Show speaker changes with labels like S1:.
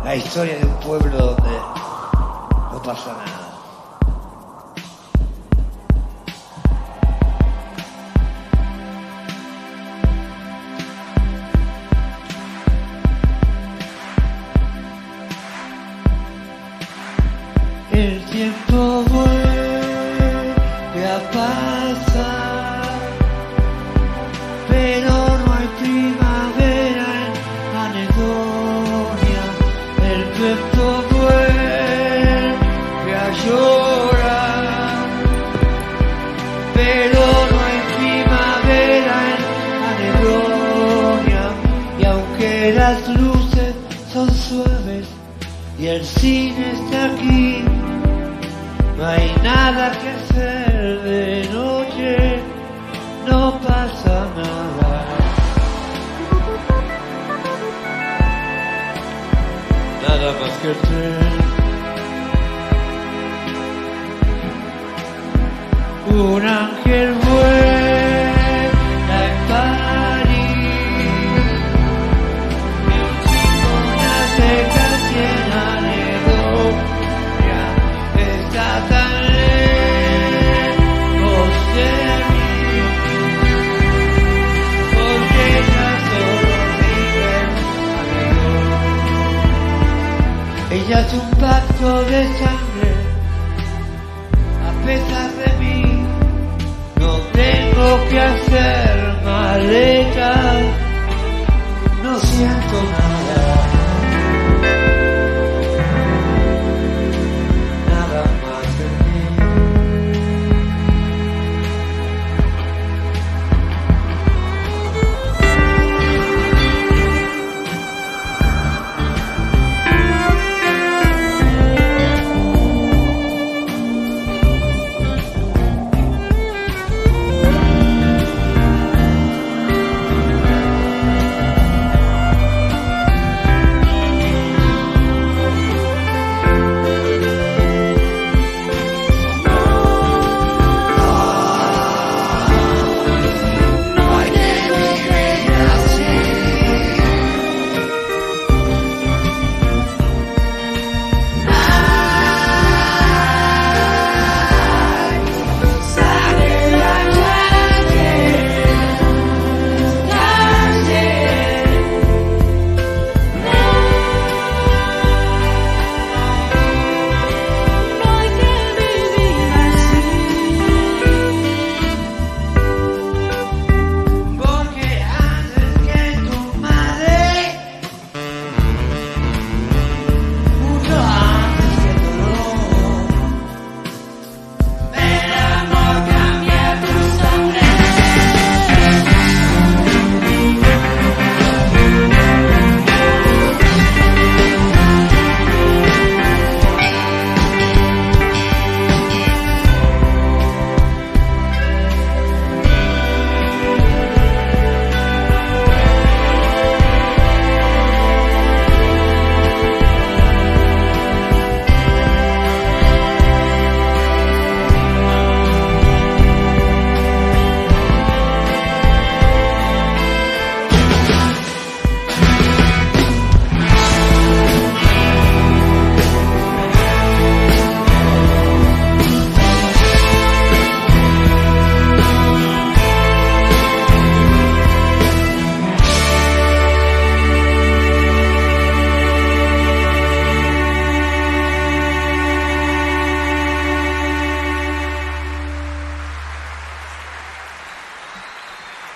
S1: la historia de un pueblo donde no pasa nada. El tiempo vuelve a pasar, pero no hay primavera en Anedonia. El viento vuelve a llorar, pero no hay primavera en Anedonia. Y aunque las luces son suaves y el cine está aquí, no hay nada que hacer de noche, no pasa nada. Nada más que el tren. Un ángel vuela en París, y un chico nace casi en Anedonia. Está tan lejos de mí, porque ya solo vive en Anedonia. Ella es un pacto de sangre, a pesar de mí. No tengo que hacer maletas.